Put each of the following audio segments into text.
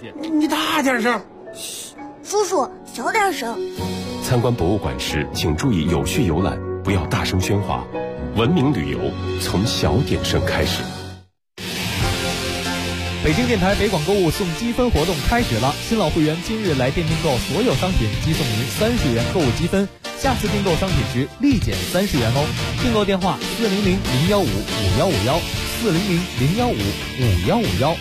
见。 你大点声。 叔叔，小点声。 参观博物馆时，请注意有序游览，不要大声喧哗。文明旅游从小点声开始。 北京电台北广购物送积分活动开始了，新老会员今日来店订购所有商品即送您30元购物积分，下次订购商品时立减30元哦。订购电话400-015-5151，400-015-5151。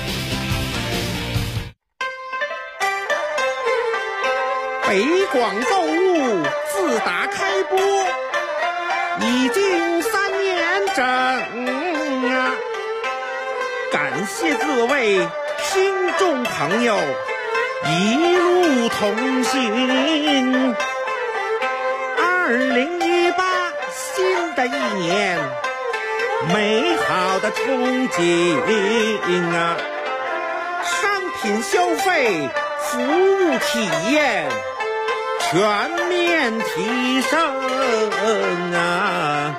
北广购物自打开播已经3年整啊，感谢各位听众朋友一路同行。2018新的一年，美好的憧憬啊，商品消费、服务体验全面提升啊！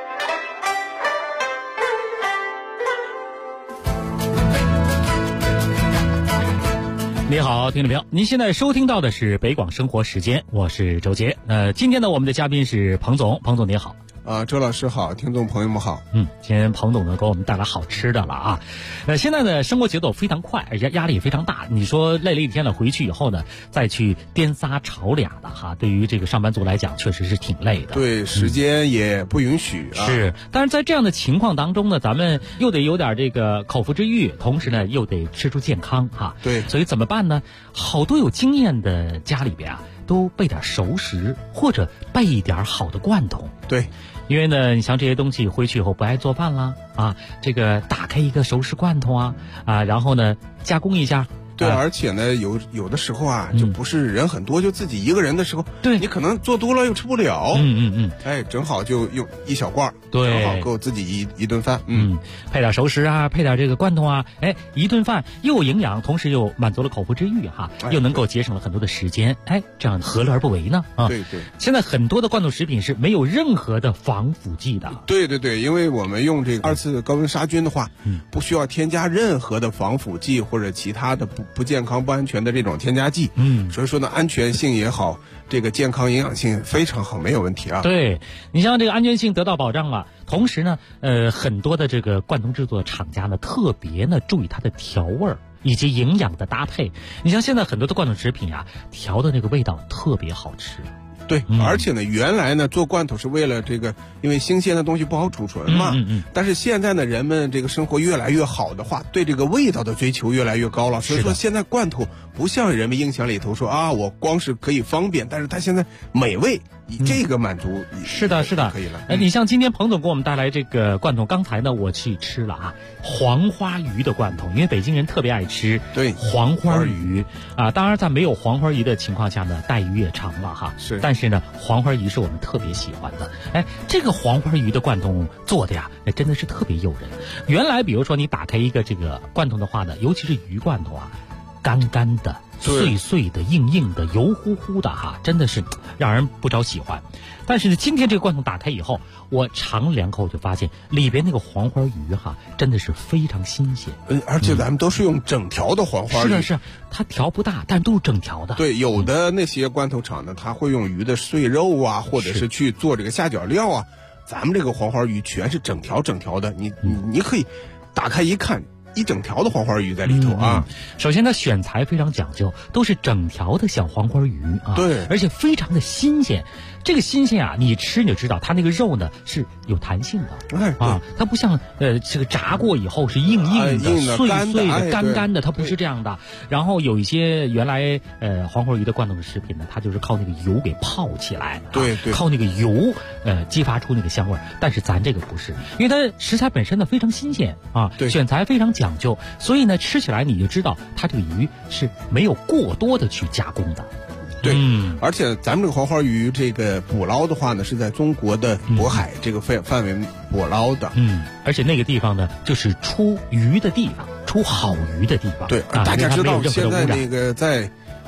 你好，听众朋友，您现在收听到的是北广生活时间，我是周杰。今天呢，我们的嘉宾是彭总，彭总你好。 周老师好，听众朋友们好。 今天彭总呢给我们带来好吃的了啊。现在呢生活节奏非常快，而且压力也非常大。你说累了一天了，回去以后呢，再去颠仨炒俩的哈，对于这个上班族来讲，确实是挺累的。 对，时间也不允许啊。 是，但是在这样的情况当中呢，咱们又得有点这个口腹之欲，同时呢又得吃出健康哈。 对， 所以怎么办呢？好多有经验的家里边啊，都备点熟食，或者备一点好的罐头。 对。 因为呢，你像这些东西回去以后不爱做饭啦啊，这个打开一个熟食罐头啊，然后呢加工一下。 对，而且呢，有的时候啊，就不是人很多，就自己一个人的时候， 对， 你可能做多了又吃不了。哎，正好就用一小罐， 对， 正好够自己一顿饭。 配点熟食啊，配点这个罐头啊，哎，一顿饭又有营养，同时又满足了口腹之欲哈，又能够节省了很多的时间，哎，这样何乐而不为呢？啊， 对对。 现在很多的罐头食品是没有任何的防腐剂的。 对对对，因为我们用这个2次高温杀菌的话，不需要添加任何的防腐剂或者其他的不健康不安全的这种添加剂，所以说呢，安全性也好，这个健康营养性非常好，没有问题啊。 对，你像这个安全性得到保障了，同时呢，很多的这个罐头制作厂家呢，特别呢注意它的调味儿以及营养的搭配。你像现在很多的罐头食品啊，调的那个味道特别好吃。 对，而且呢，原来呢做罐头是为了这个，因为新鲜的东西不好储存嘛。但是现在呢，人们这个生活越来越好的话，对这个味道的追求越来越高了。所以说，现在罐头不像人们印象里头说啊，我光是可以方便，但是它现在美味，以这个满足。 是的，是的， 可以了。 你像今天彭总给我们带来这个罐头，刚才呢我去吃了啊，黄花鱼的罐头，因为北京人特别爱吃对黄花鱼啊。当然，在没有黄花鱼的情况下呢，带鱼也长了哈。 是， 但是呢，黄花鱼是我们特别喜欢的。哎，这个黄花鱼的罐头做的呀，真的是特别诱人。原来比如说你打开一个这个罐头的话呢，尤其是鱼罐头啊，干干的、碎碎的、硬硬的、油乎乎的哈，真的是让人不着喜欢。但是呢，今天这个罐头打开以后，我尝了2口就发现里边那个黄花鱼哈，真的是非常新鲜。 而且咱们都是用整条的黄花鱼。 是，它条不大，但都是整条的。 对，有的那些罐头厂呢，它会用鱼的碎肉啊，或者是去做这个下脚料啊。咱们这个黄花鱼全是整条的，你可以打开一看。一整条的黄花鱼在里头啊。 首先它选材非常讲究，都是整条的小黄花鱼啊。 对， 而且非常的新鲜。这个新鲜啊，你吃你就知道，它那个肉呢是有弹性的它不像这个炸过以后是硬的、碎的、干干的，它不是这样的。然后有一些原来黄花鱼的罐头的食品呢，它就是靠那个油给泡起来， 对， 靠那个油激发出那个香味儿。但是咱这个不是，因为它食材本身呢非常新鲜啊，选材非常讲究，所以呢吃起来你就知道它这个鱼是没有过多的去加工的。 对，而且咱们这个黄花鱼这个捕捞的话呢，是在中国的渤海这个范围捕捞的。 而且那个地方呢，就是出鱼的地方，出好鱼的地方。 对，大家知道现在那个在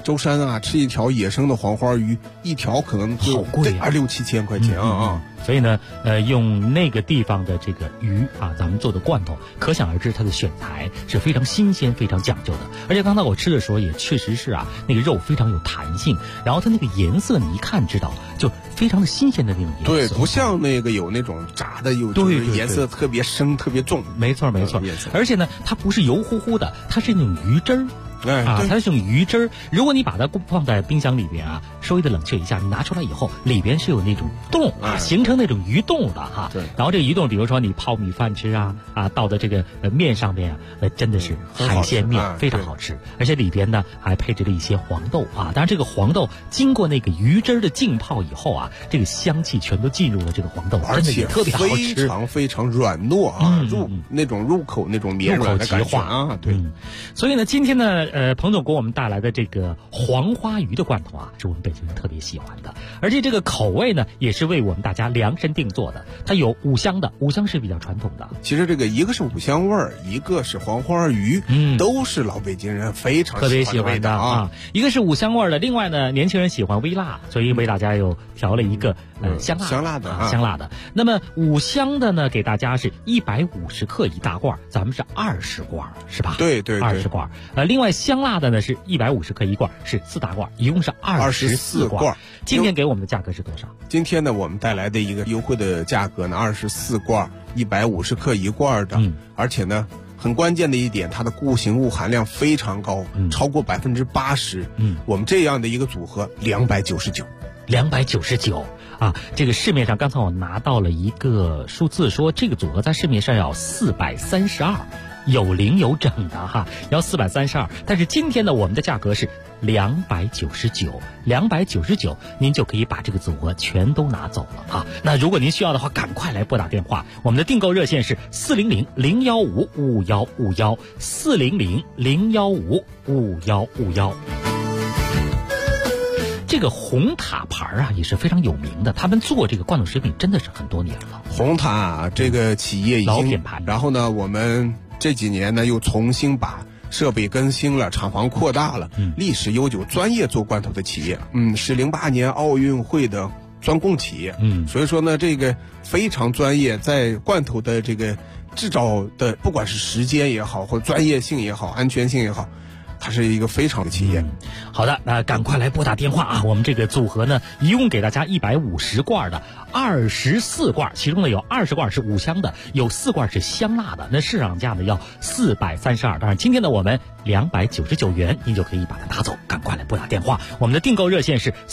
舟山啊，吃一条野生的黄花鱼，一条可能就好贵啊 ，6、7千块钱啊。 所以呢，用那个地方的这个鱼啊，咱们做的罐头，可想而知它的选材是非常新鲜、非常讲究的。而且刚才我吃的时候也确实是啊，那个肉非常有弹性，然后它那个颜色你一看知道就非常的新鲜的那种颜色。 对，不像那个有那种炸的，就是颜色特别深、特别重。 没错。而且呢，它不是油乎乎的，它是那种鱼汁儿。它是用鱼汁儿。如果你把它放在冰箱里边啊，稍微的冷却一下，你拿出来以后，里边是有那种洞啊，形成那种鱼洞的哈。 对。 然后这个鱼洞，比如说你泡米饭吃啊，倒在这个面上面啊，真的是海鲜面，非常好吃。而且里边呢还配置了一些黄豆啊。当然这个黄豆经过那个鱼汁的浸泡以后啊，这个香气全都进入了这个黄豆，真的也特别好吃， 非常非常软糯啊，入口那种绵软的感觉啊。对。 所以呢，今天呢。彭总给我们带来的这个黄花鱼的罐头啊，是我们北京人特别喜欢的，而且这个口味呢，也是为我们大家量身定做的。它有五香的，五香是比较传统的。 其实这个一个是五香味儿，一个是黄花鱼，都是老北京人非常特别喜欢的啊。一个是五香味儿的，另外呢，年轻人喜欢微辣，所以为大家又调了一个香辣的。那么五香的呢，给大家是150克一大罐，咱们是20罐，是吧？ 对 ，20罐。另外香辣的呢是150克一罐，是4大罐，一共是24罐。今天给我们的价格是多少？ 今天呢，我们带来的一个优惠的价格呢，24罐，150克一罐的，而且呢，很关键的一点，它的固形物含量非常高，超过80%。我们这样的一个组合 299啊，这个市面上刚才我拿到了一个数字，说这个组合在市面上要432。有零有整的哈，要432，但是今天呢，我们的价格是299，您就可以把这个组合全都拿走了啊。那如果您需要的话，赶快来拨打电话，我们的订购热线是400-015-5151，400-015-5151。这个红塔牌啊也是非常有名的，他们做这个罐头食品真的是很多年了。 红塔这个企业已经老品牌， 然后呢，我们这几年呢又重新把设备更新了，厂房扩大了，历史悠久，专业做罐头的企业，是08年奥运会的专供企业，所以说呢，这个非常专业，在罐头的这个制造的，不管是时间也好，或专业性也好，安全性也好，它是一个非常的企业。 好的，那赶快来拨打电话啊！我们这个组合呢，一共给大家150罐的24罐，其中呢有20罐是五香的，有4罐是香辣的。那市场价呢要432，当然今天呢我们299元，您就可以把它拿走。赶快来拨打电话，我们的订购热线是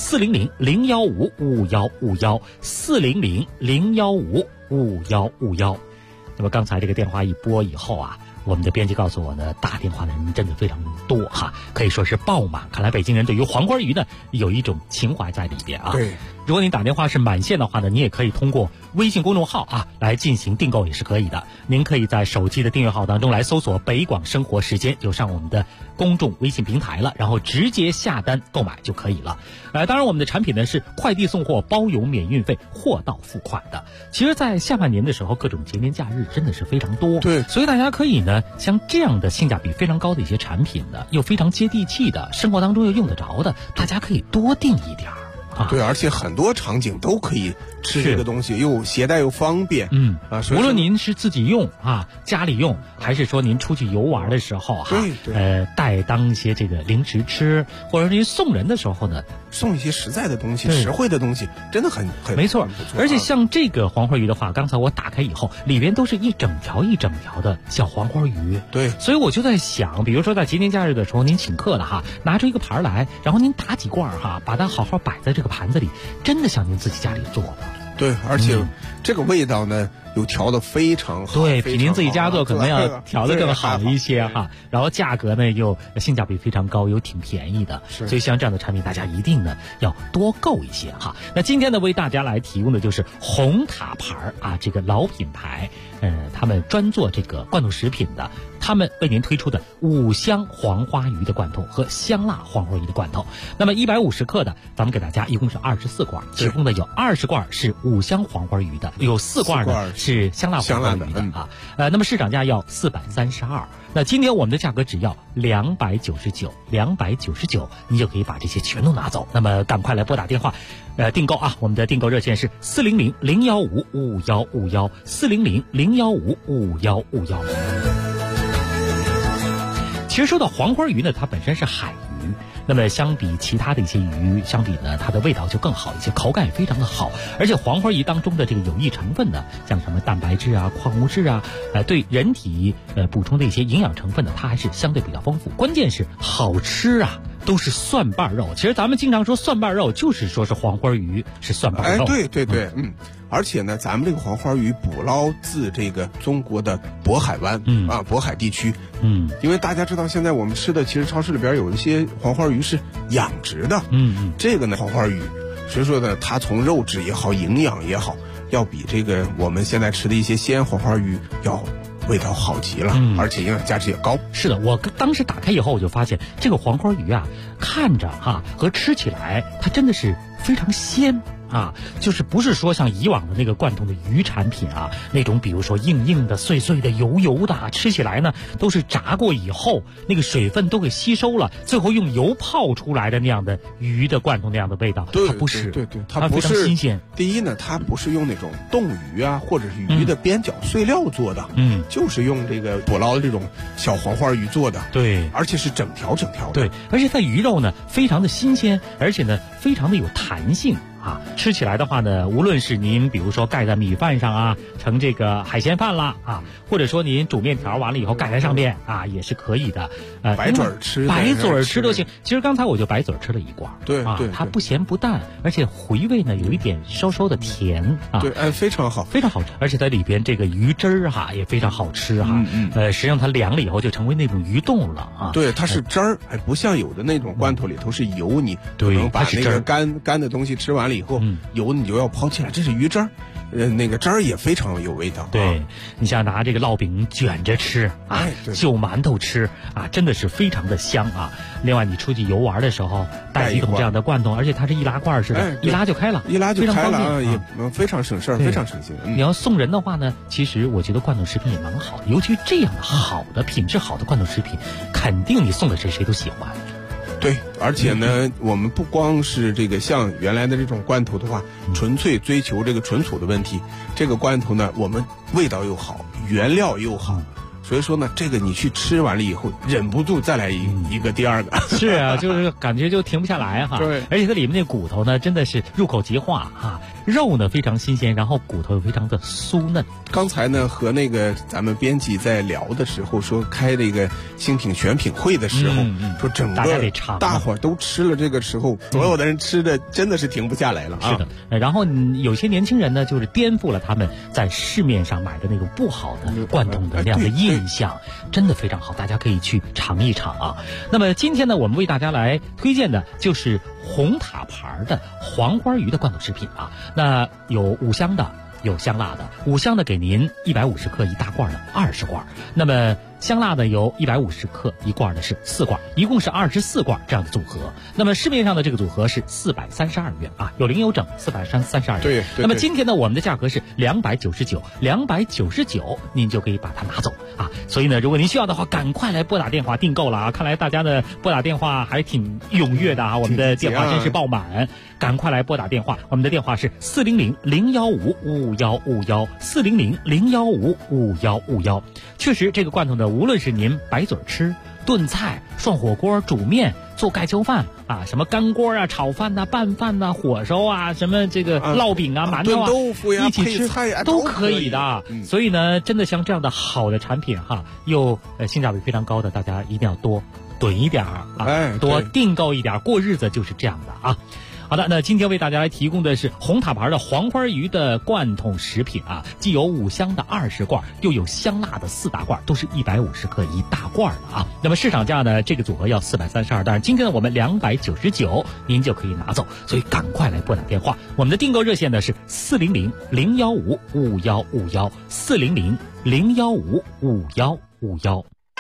400-015-5151，400-015-5151。那么刚才这个电话一拨以后啊，我们的编辑告诉我呢，打电话的人真的非常多哈，可以说是爆满。看来北京人对于黄花鱼呢有一种情怀在里边啊。 对， 如果您打电话是满线的话呢，你也可以通过微信公众号啊来进行订购，也是可以的。您可以在手机的订阅号当中来搜索北广生活时间，就上我们的公众微信平台了，然后直接下单购买就可以了。当然我们的产品呢是快递送货包邮免运费，货到付款的。其实在下半年的时候，各种节年假日真的是非常多， 对， 所以大家可以呢像这样的性价比非常高的一些产品的，又非常接地气的，生活当中又用得着的，大家可以多订一点啊。 对，而且很多场景都可以吃这个东西，又携带又方便。 无论您是自己用啊，家里用，还是说您出去游玩的时候哈，带当一些这个零食吃，或者您送人的时候呢， 送一些实在的东西、实惠的东西，真的很没错。而且像这个黄花鱼的话，刚才我打开以后，里边都是一整条一整条的小黄花鱼。 对， 所以我就在想，比如说在节年假日的时候，您请客了哈，拿出一个盘来，然后您打几罐哈，把它好好摆在这个盘子里，真的像您自己家里做的。 对，而且这个味道呢，又调得非常好， 对比您自己家做可能要调得更好一些哈。然后价格呢又性价比非常高，又挺便宜的，所以像这样的产品大家一定呢要多购一些哈。那今天呢为大家来提供的就是红塔牌啊，这个老品牌，他们专做这个罐头食品的他们为您推出的5香黄花鱼的罐头和香辣黄花鱼的罐头。那么150克的，咱们给大家一共是24罐，其中呢有20罐是5香黄花鱼的，有4罐呢是香辣黄花鱼的啊。那么市场价要432，那今天我们的价格只要299，你就可以把这些全都拿走。那么赶快来拨打电话，订购啊！我们的订购热线是400-015-5151，400-015-5151。其实说到黄花鱼呢，它本身是海鱼，那么相比其他的一些鱼相比呢，它的味道就更好一些，口感也非常的好。而且黄花鱼当中的这个有益成分呢，像什么蛋白质啊、矿物质啊，对人体补充的一些营养成分呢，它还是相对比较丰富。关键是好吃啊，都是蒜瓣肉。其实咱们经常说蒜瓣肉，就是说是黄花鱼是蒜瓣肉。 对，而且呢，咱们这个黄花鱼捕捞自这个中国的渤海湾，渤海地区，因为大家知道现在我们吃的其实超市里边有一些黄花鱼是养殖的，这个呢黄花鱼，所以说呢，它从肉质也好，营养也好，要比这个我们现在吃的一些鲜黄花鱼要味道好极了，而且营养价值也高。 是的，我当时打开以后，我就发现这个黄花鱼啊，看着和吃起来，它真的是非常鲜。就是不是说像以往的那个罐头的鱼产品啊，那种比如说硬硬的、碎碎的、油油的，吃起来呢都是炸过以后那个水分都给吸收了，最后用油泡出来的那样的鱼的罐头那样的味道。它不是， 它非常新鲜。 第一呢，它不是用那种冻鱼啊，或者是鱼的边角碎料做的，就是用这个捕捞的这种小黄花鱼做的， 对， 而且是整条的， 对，而且它鱼肉呢非常的新鲜，而且呢非常的有弹性。吃起来的话呢，无论是您比如说盖在米饭上啊，成这个海鲜饭啦或者说您煮面条完了以后盖在上面也是可以的。 白嘴吃都行。其实刚才我就白嘴吃了一罐， 对， 它不咸不淡，而且回味呢有一点稍稍的甜对，非常好， 非常好吃。而且它里边这个鱼汁儿也非常好吃实际上它凉了以后就成为那种鱼冻了对，它是汁儿，不像有的那种罐头里头是油，你可能把那个干的东西吃完了以后，油你就要抛弃了，这是鱼汁儿，那个汁儿也非常有味道。 对，你像拿这个烙饼卷着吃就馒头吃真的是非常的香另外你出去游玩的时候带几桶这样的罐头，而且它是易拉罐似的，一拉就开了， 也非常省事儿，非常省心。 你要送人的话呢，其实我觉得罐头食品也蛮好的，尤其这样的好的品质好的罐头食品，肯定你送给谁都喜欢。 对，而且呢，我们不光是这个像原来的这种罐头的话，纯粹追求这个纯储的问题，这个罐头呢，我们味道又好，原料又好。所以说呢，这个你去吃完了以后，忍不住再来一个第二个。 是啊，就是感觉就停不下来对， 而且它里面那骨头呢，真的是入口即化肉呢非常新鲜，然后骨头又非常的酥嫩。 刚才呢和那个咱们编辑在聊的时候说，开这个新品选品会的时候，说整个大伙儿都吃了这个时候，所有的人吃的真的是停不下来了是的，然后有些年轻人呢，就是颠覆了他们在市面上买的那种不好的罐头的那样的印象，真的非常好，大家可以去尝一尝那么今天呢，我们为大家来推荐的就是红塔牌的黄花鱼的罐头食品那有5香的，有香辣的。5香的给您150克一大罐的20罐，那么香辣的有150克一罐的是4罐，一共是24罐这样的组合。那么市面上的这个组合是432元有零有整432元。 对。 那么今天呢，我们的价格是299，您就可以把它拿走所以呢，如果您需要的话，赶快来拨打电话订购了看来大家呢拨打电话还挺踊跃的我们的电话真是爆满，赶快来拨打电话，我们的电话是400-015-5151，400-015-5151。确实，这个罐头呢，无论是您白嘴吃、炖菜、涮火锅、煮面、做盖浇饭什么干锅炒饭拌饭火烧什么这个烙饼馒头豆腐一起吃都可以的。所以呢，真的像这样的好的产品又性价比非常高的，大家一定要多囤一点多订购一点，过日子就是这样的好的，那今天为大家来提供的是红塔牌的黄花鱼的罐头食品既有5香的20罐，又有香辣的4大罐，都是150克一大罐的那么市场价呢，这个组合要432，但是今天呢我们299，您就可以拿走，所以赶快来拨打电话。我们的订购热线呢是400-015-5151，400-015-5151。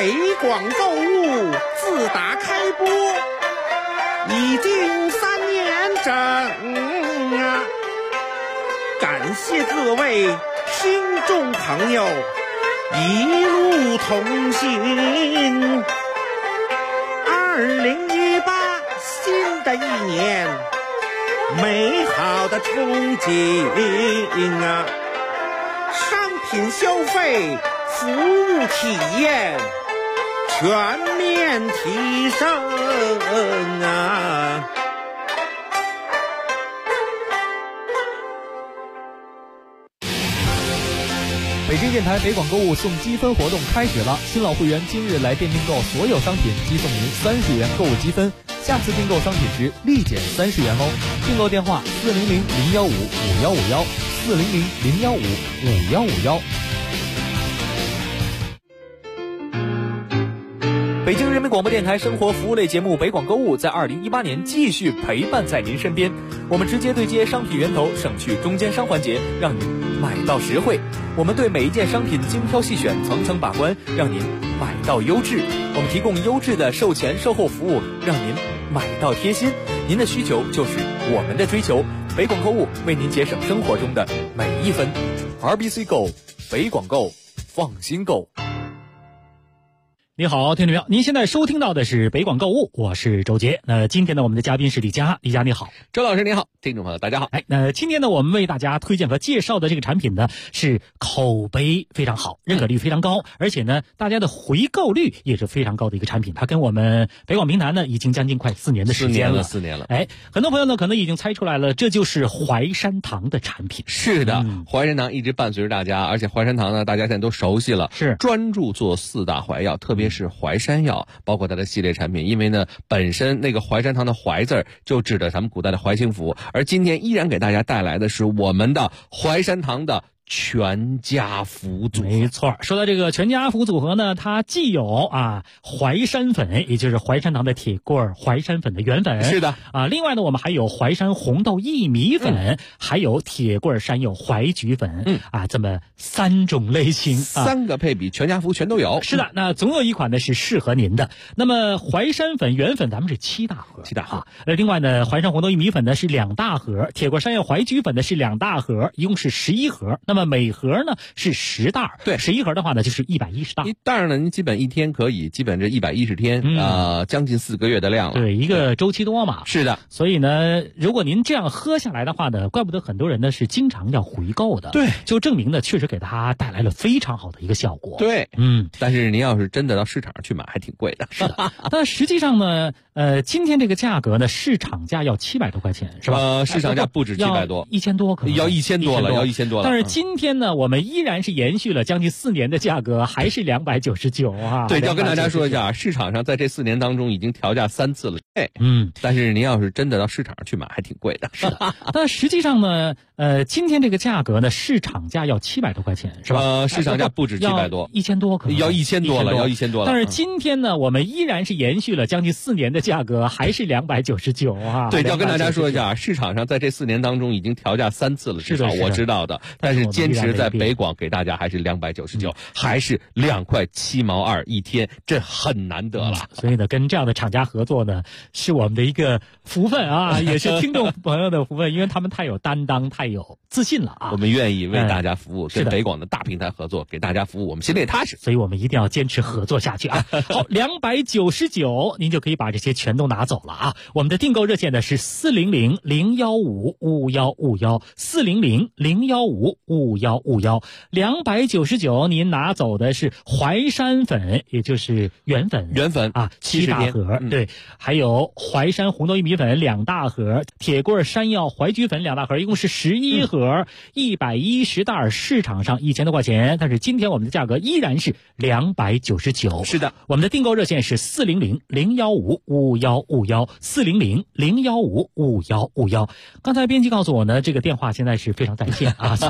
北广购物自打开播已经3年整啊！感谢各位听众朋友一路同行。2018新的一年，美好的憧憬啊！商品消费、服务体验全面提升啊！ 北京电台北广购物送积分活动开始了，新老会员今日来店订购所有商品即送您30元购物积分，下次订购商品时立减30元哦。订购电话400-015-5151，400-015-5151。北京人民广播电台生活服务类节目北广购物在2018年继续陪伴在您身边，我们直接对接商品源头，省去中间商环节，让您买到实惠。我们对每一件商品精挑细选，层层把关，让您买到优质。我们提供优质的售前售后服务，让您买到贴心。您的需求就是我们的追求，北广购物为您节省生活中的每一分。RBC Go， 北广购，放心购。 你好，听众朋友，您现在收听到的是北广购物，我是周杰。今天呢，我们的嘉宾是李佳，李佳你好。 周老师你好，听众朋友大家好。 今天呢，我们为大家推荐和介绍的这个产品呢，是口碑非常好，认可率非常高，而且呢，大家的回购率也是非常高的一个产品。它跟我们北广平台呢，已经将近快4年的时间了。4年了。很多朋友呢，可能已经猜出来了，这就是淮山堂的产品。 是的，淮山堂一直伴随着大家，而且淮山堂呢，大家现在都熟悉了， 是专注做4大淮药，特别是淮山药，包括它的系列产品。因为呢，本身那个淮山堂的淮字就指的咱们古代的淮清府，而今天依然给大家带来的是我们的淮山堂的全家福组合。 没错，说到这个全家福组合呢，它既有淮山粉，也就是淮山堂的铁棍淮山粉的原粉， 是的另外呢，我们还有淮山红豆薏米粉，还有铁棍山药淮菊粉，这么3种类型 ，3个配比，全家福全都有。 是的，那总有一款呢是适合您的。那么淮山粉原粉咱们是7大盒 ，7大盒。 另外呢，淮山红豆薏米粉呢是2大盒，铁棍山药淮菊粉呢是2大盒，一共是11盒。那么每盒呢是10袋， 对 ，11盒的话呢就是110袋。 一袋呢，您基本一天可以，基本这110天，将近4个月的量了。 对，一个周期多嘛。 是的， 所以呢，如果您这样喝下来的话呢，怪不得很多人呢是经常要回购的。 对， 就证明呢，确实给他带来了非常好的一个效果。 对，但是您要是真的到市场上去买，还挺贵的。 是的，但实际上呢，今天这个价格呢，市场价要700多块钱，是吧？ 市场价不止700多 ，1000多可能要1000多了，要1000多了。 但是今天呢，我们依然是延续了将近4年的价格，还是299啊。 对，要跟大家说一下，市场上在这4年当中已经调价3次了。但是您要是真的到市场上去买，还挺贵的。 是的，但实际上呢，今天这个价格呢，市场价要700多块钱，是吧？ 市场价不止700多 ，1000多可能要1000多了，要1000多了。 但是今天呢，我们依然是延续了将近4年的价格，还是299啊。 对，要跟大家说一下，市场上在这4年当中已经调价3次了，至少我知道的。但是坚持在北广给大家还是299，还是2块7毛2一天，这很难得了。 所以呢，跟这样的厂家合作呢，是我们的一个福分啊，也是听众朋友的福分，因为他们太有担当，太有自信了啊。 我们愿意为大家服务，跟北广的大平台合作，给大家服务，我们心里也踏实。 所以我们一定要坚持合作下去啊。好，299您就可以把这些全都拿走了啊。我们的订购热线呢是400-015-5151，400-015-5151，299您拿走的是淮山粉，也就是原粉7大盒，对，还有淮山红豆薏米粉2大盒，铁棍山药淮菊粉2大盒，一共是11盒，110袋，市场上1000多块钱，但是今天我们的价格依然是299。 是的， 我们的订购热线是400-015-5151，400-015-5151。刚才编辑告诉我呢，这个电话现在是非常在线啊，虽然我们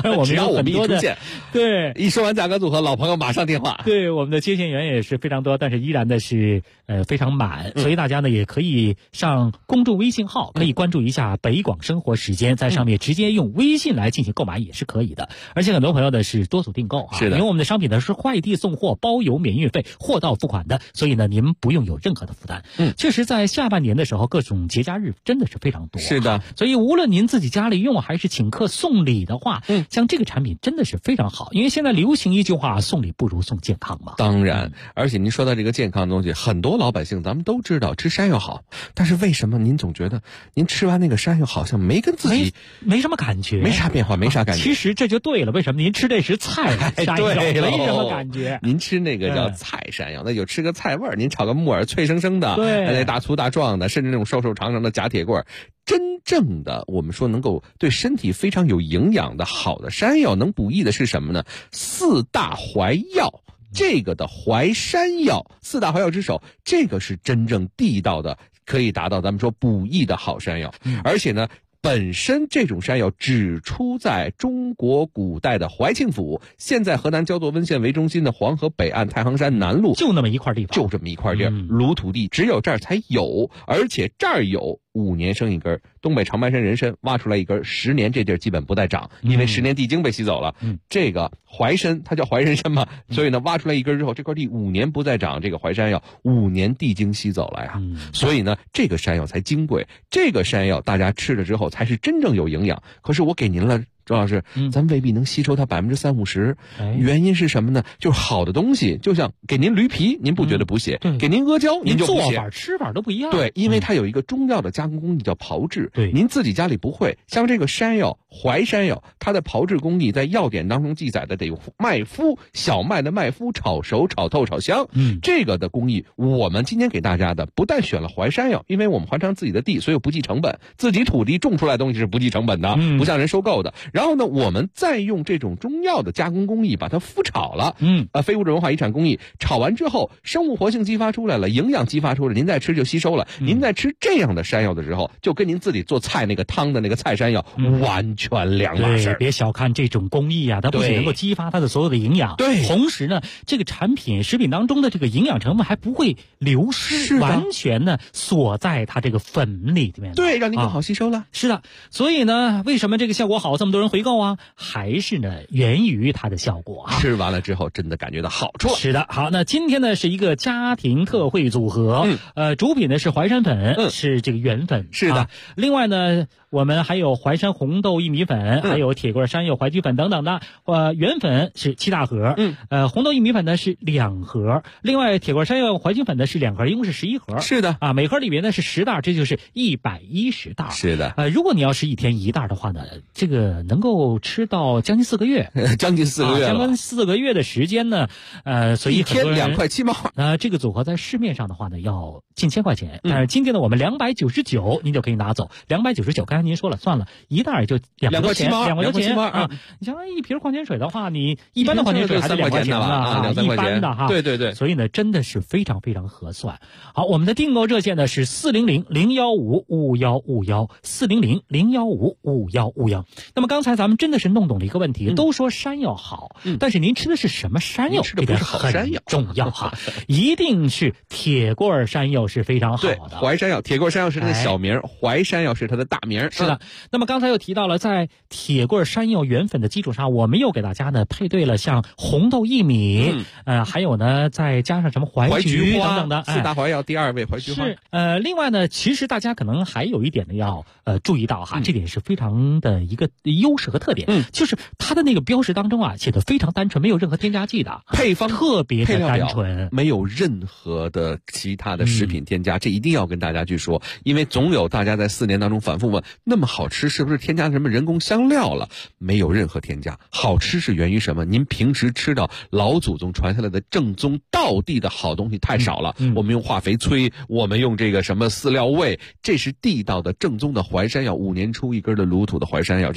然后我们一出现， 对， 一说完价格组合，老朋友马上电话。 对，我们的接线员也是非常多，但是依然的是非常满，所以大家呢也可以上公众微信号，可以关注一下北广生活时间，在上面直接用微信来进行购买也是可以的。而且很多朋友呢是多组订购啊， 是的， 因为我们的商品呢是快递送货，包邮免运费，货到付款的，所以呢您不用有任何的负担。确实在下半年的时候，各种节假日真的是非常多。 是的， 所以无论您自己家里用还是请客送礼的话，像这个产品真的是非常好，因为现在流行一句话，送礼不如送健康嘛。 当然，而且您说到这个健康的东西，很多老百姓咱们都知道吃山药好，但是为什么您总觉得您吃完那个山药好像没跟自己没什么感觉， 没啥变化，没啥感觉？ 其实这就对了，为什么您吃这是菜山药，没什么感觉？ 您吃那个叫菜山药，那就吃个菜味儿，您炒个木耳脆生生的， 对， 那大粗大壮的，甚至那种瘦瘦长长的假铁棍，真正的我们说能够对身体非常有营养的好的山药，能补益的是什么呢？四大怀药。这个的淮山药，四大怀药之首，这个是真正地道的，可以达到咱们说补益的好山药。而且呢，本身这种山药只出在中国古代的怀庆府，现在河南焦作温县为中心的黄河北岸太行山南麓， 就那么一块地方， 就这么一块地儿，鲁土地，只有这儿才有，而且这儿有5年生一根，东北长白山人参挖出来一根，10年这地儿基本不再长，因为10年地精被吸走了。这个淮参它叫淮人参嘛，所以呢挖出来一根之后，这块地5年不再长这个淮山药，5年地精吸走了呀。所以呢这个山药才金贵，这个山药大家吃了之后才是真正有营养。可是我给您了周老师，咱未必能吸收它30%-50%，原因是什么呢？就是好的东西，就像给您驴皮，您不觉得补血？给您阿胶，您就补血。 做法吃法都不一样。 对，因为它有一个中药的加工工艺叫炮制。 对， 您自己家里不会。像这个山药，淮山药，它的炮制工艺在药典当中记载的得用麦麸，小麦的麦麸炒熟、炒透、炒香。这个的工艺，我们今天给大家的不但选了淮山药，因为我们还上自己的地，所以不计成本，自己土地种出来的东西是不计成本的，不像人收购的。然后呢，我们再用这种中药的加工工艺把它麸炒了，非物质文化遗产工艺，炒完之后生物活性激发出来了，营养激发出来，您再吃就吸收了。您在吃这样的山药的时候，就跟您自己做菜那个汤的那个菜山药完全两码事。 别小看这种工艺啊，它不仅能够激发它的所有的营养， 对， 同时呢，这个食品当中的这个营养成分还不会流失，完全呢锁在它这个粉里面， 对，让你更好吸收了。 是的，所以呢，为什么这个效果好，这么多人回购啊？还是呢源于它的效果啊！ 吃完了之后，真的感觉到好处了。 是的，好，那今天呢是一个家庭特惠组合，主品呢是淮山粉，是这个原粉， 是的。 另外呢，我们还有淮山红豆薏米粉，还有铁棍山药淮菊粉等等的，原粉是7大盒，红豆薏米粉呢是2盒，另外铁棍山药淮菊粉呢是2盒，一共是11盒。 是的啊，每盒里面呢是10袋，这就是110袋。 是的， 如果你要是1天1袋的话呢，这个能够吃到将近4个月， 将近4个月了， 将近4个月的时间呢，所以 1天2块7毛。 这个组合在市面上的话呢，要近1000块钱，但是今天呢，我们299，您就可以拿走。299，刚才您说了，算了，一袋也就2块钱，2块钱啊！你像一瓶矿泉水的话，你一般的矿泉水还得2块钱了 ，2-3块钱一般的哈。 对， 所以呢，真的是非常非常合算。好，我们的订购热线呢是400-015-5151，400-015-5151。那么刚才咱们真的是弄懂了一个问题，都说山药好，但是您吃的是什么山药？ 吃的不是好山药， 重要哈，一定是铁棍山药是非常好的。 淮山药，铁棍山药是它的小名，淮山药是它的大名。 是的。那么刚才又提到了，在铁棍山药原粉的基础上，我们又给大家呢配对了像红豆薏米，还有呢再加上什么淮菊等等的。 4大怀药第2位淮菊花。 是另外呢，其实大家可能还有一点呢要注意到哈，这点是非常的一个优势和特点，就是它的那个标识当中啊写的非常单纯，没有任何添加剂的， 配方特别的单纯， 没有任何的其他的食品添加，这一定要跟大家去说，因为总有大家在4年当中反复问，那么好吃是不是添加什么人工香料了？没有任何添加，好吃是源于什么？您平时吃到老祖宗传下来的正宗道地的好东西太少了，我们用化肥催，我们用这个什么饲料喂，这是地道的正宗的淮山药，5年出一根的鲁土的淮山药，这是第一点。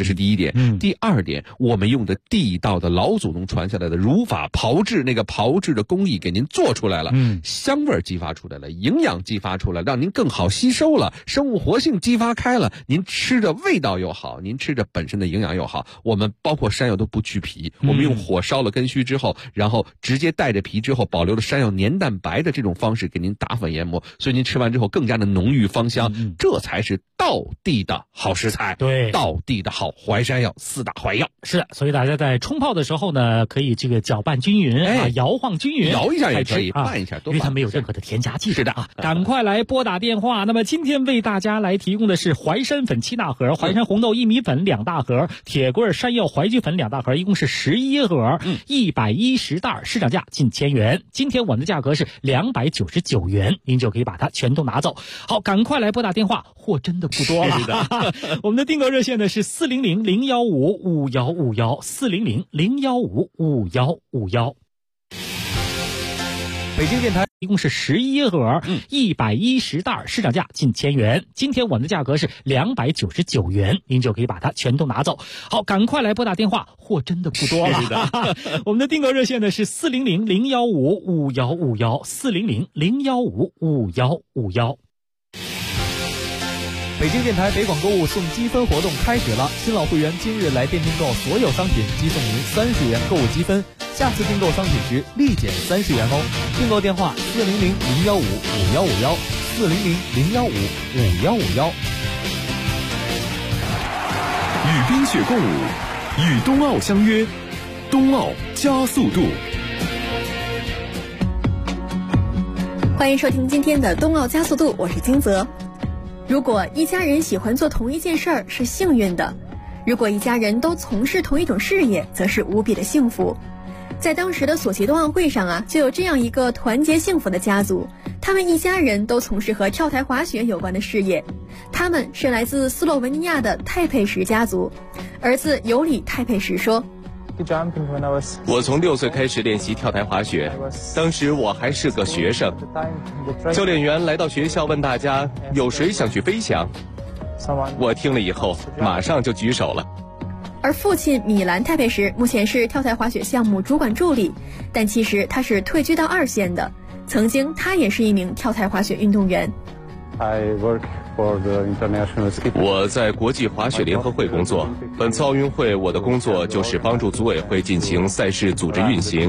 点。第二点，我们用的地道的老祖宗传下来的如法炮制，那个炮制的工艺给您做出来了，香味激发出来了，营养激发出来，让您更好吸收了，生物活性激发开了，您吃着味道又好，您吃着本身的营养又好。我们包括山药都不去皮，我们用火烧了根须之后，然后直接带着皮之后，保留了山药粘蛋白的这种方式给您打粉研磨，所以您吃完之后更加的浓郁芳香，这才是道地的好食材， 对， 道地的好淮山药，4大淮药。 是，所以大家在冲泡的时候呢，可以这个搅拌均匀摇晃均匀， 摇一下也可以，拌一下都， 因为它没有任何的添加剂。 是的赶快来拨打电话。那么今天为大家来提供的是淮山粉7大盒，淮山红豆薏米粉2大盒，铁棍山药淮菊粉2大盒，一共是11盒，110袋，市场价近1000元。今天我们的价格是299元，您就可以把它全都拿走。好，赶快来拨打电话，货真的不多了。我们的订购热线呢是400-015-5151，400-015-5151。 北京电台一共是11盒，110袋，市场价近1000元。今天我们的价格是299元，您就可以把它全都拿走。好，赶快来拨打电话，货真的不多了。我们的订购热线呢是400-015-5151，400-015-5151。 北京电台北广购物送积分活动开始了，新老会员今日来店订购所有商品，即送您30元购物积分，下次订购商品时立减30元哦。订购电话400-015-5151，400-015-5151。 与冰雪共舞，与冬奥相约，冬奥加速度。 欢迎收听今天的冬奥加速度，我是金泽。如果一家人喜欢做同一件事儿是幸运的，如果一家人都从事同一种事业则是无比的幸福。在当时的索契冬奥会上就有这样一个团结幸福的家族，他们一家人都从事和跳台滑雪有关的事业。他们是来自斯洛文尼亚的泰佩什家族。儿子尤里泰佩什说， 我从6岁开始练习跳台滑雪，当时我还是个学生。教练员来到学校问大家有谁想去飞翔，我听了以后马上就举手了。 而父亲米兰泰佩什目前是跳台滑雪项目主管助理，但其实他是退居到2线的，曾经他也是一名跳台滑雪运动员。 我在国际滑雪联合会工作，本次奥运会我的工作就是帮助组委会进行赛事组织运行。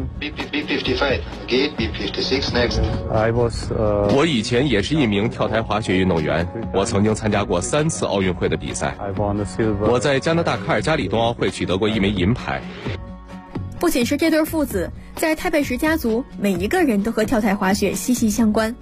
我以前也是一名跳台滑雪运动员，我曾经参加过3次奥运会的比赛。我在加拿大卡尔加里冬奥会取得过1枚银牌。 不仅是这对父子，在泰佩什家族，每一个人都和跳台滑雪息息相关。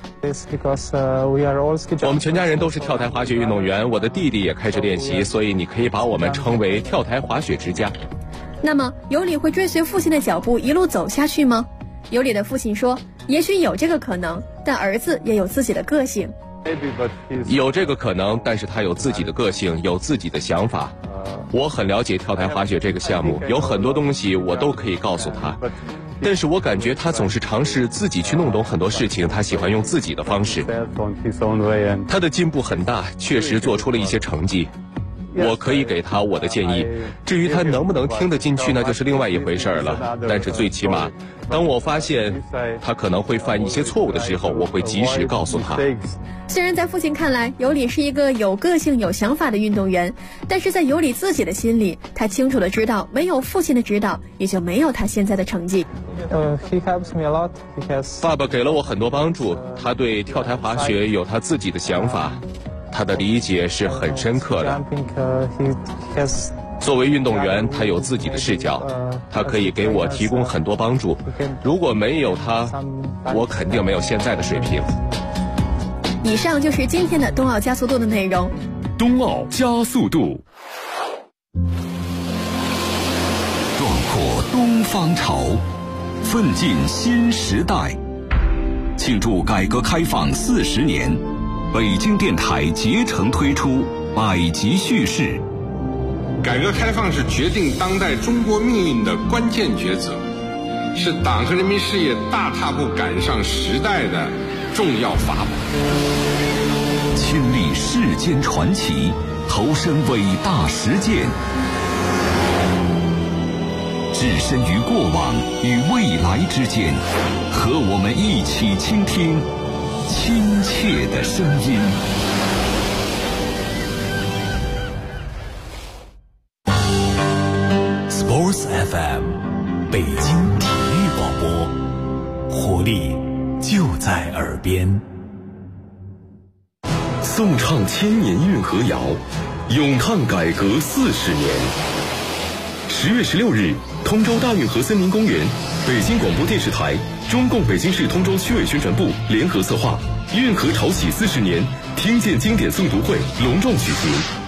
我们全家人都是跳台滑雪运动员，我的弟弟也开始练习，所以你可以把我们称为跳台滑雪之家。 那么，尤里会追随父亲的脚步一路走下去吗？尤里的父亲说，也许有这个可能，但儿子也有自己的个性。 有这个可能，但是他有自己的个性，有自己的想法。我很了解跳台滑雪这个项目，有很多东西我都可以告诉他，但是我感觉他总是尝试自己去弄懂很多事情，他喜欢用自己的方式。他的进步很大，确实做出了一些成绩。我可以给他我的建议，至于他能不能听得进去，那就是另外一回事了。但是最起码，当我发现他可能会犯一些错误的时候，我会及时告诉他。 虽然在父亲看来，尤里是一个有个性、有想法的运动员，但是在尤里自己的心里，他清楚地知道，没有父亲的指导，也就没有他现在的成绩。 爸爸给了我很多帮助，他对跳台滑雪有他自己的想法，他的理解是很深刻的。作为运动员，他有自己的视角，他可以给我提供很多帮助。如果没有他，我肯定没有现在的水平。 以上就是今天的冬奥加速度的内容。 冬奥加速度，壮阔东方潮，奋进新时代。庆祝改革开放40年，北京电台竭诚推出百集叙事。 改革开放是决定当代中国命运的关键抉择，是党和人民事业大踏步赶上时代的重要法宝。 亲历世间传奇，投身伟大实践， 置身于过往与未来之间，和我们一起倾听亲切的声音。 Sports FM， 北京体育广播，活力就在耳边。 颂唱千年运河谣，咏叹改革40年。10月16日，通州大运河森林公园，北京广播电视台、中共北京市通州区委宣传部联合策划，运河潮起40年听见经典诵读会隆重举行。